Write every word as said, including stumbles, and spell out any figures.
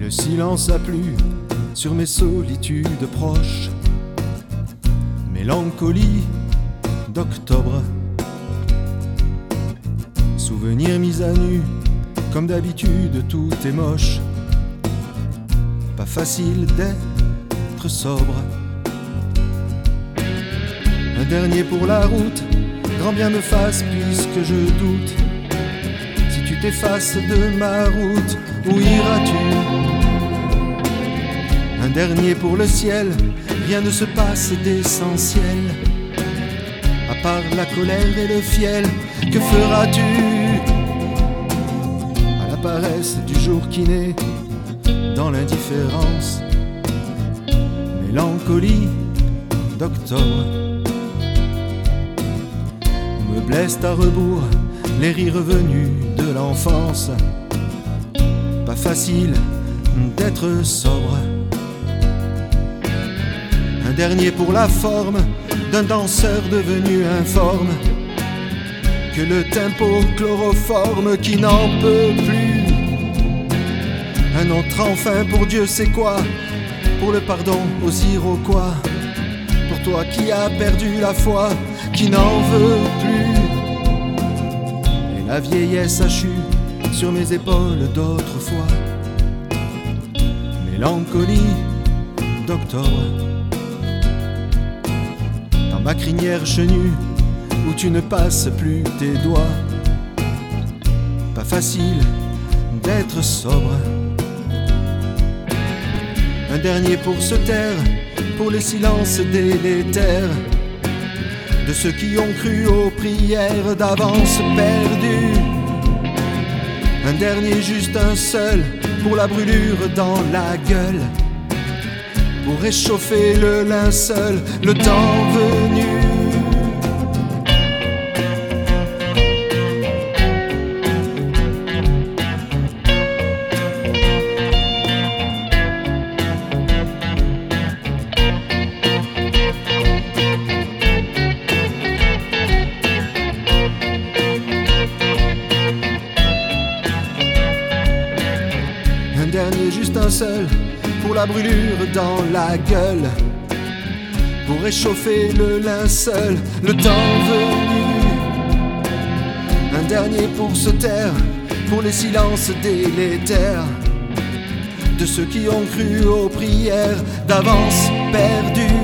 le silence a plu sur mes solitudes proches. Mélancolie d'octobre, souvenirs mis à nu, comme d'habitude tout est moche. Pas facile d'être sobre. Un dernier pour la route, grand bien me fasse puisque je doute. Si tu t'effaces de ma route, où iras-tu? Un dernier pour le ciel, rien ne se passe d'essentiel. À part la colère et le fiel, que feras-tu? À la paresse du jour qui naît dans l'indifférence, mélancolie d'octobre. Me blessent à rebours les rires venus de l'enfance. Pas facile d'être sobre. Un dernier pour la forme d'un danseur devenu informe, que le tempo chloroforme qui n'en peut plus. Un autre enfin pour Dieu sait quoi, pour le pardon aux Iroquois, pour toi qui as perdu la foi, qui n'en veut plus. Et la vieillesse hachue sur mes épaules d'autrefois, mélancolie d'octobre. Dans ma crinière chenue où tu ne passes plus tes doigts, pas facile d'être sobre. Un dernier pour se taire, pour les silences délétères de ceux qui ont cru aux prières d'avance perdues. Un dernier, juste un seul, pour la brûlure dans la gueule, pour réchauffer le linceul, le temps venu. Un dernier, juste un seul, pour la brûlure dans la gueule, pour réchauffer le linceul, le temps venu. Un dernier pour se taire, pour les silences délétères de ceux qui ont cru aux prières d'avance perdues.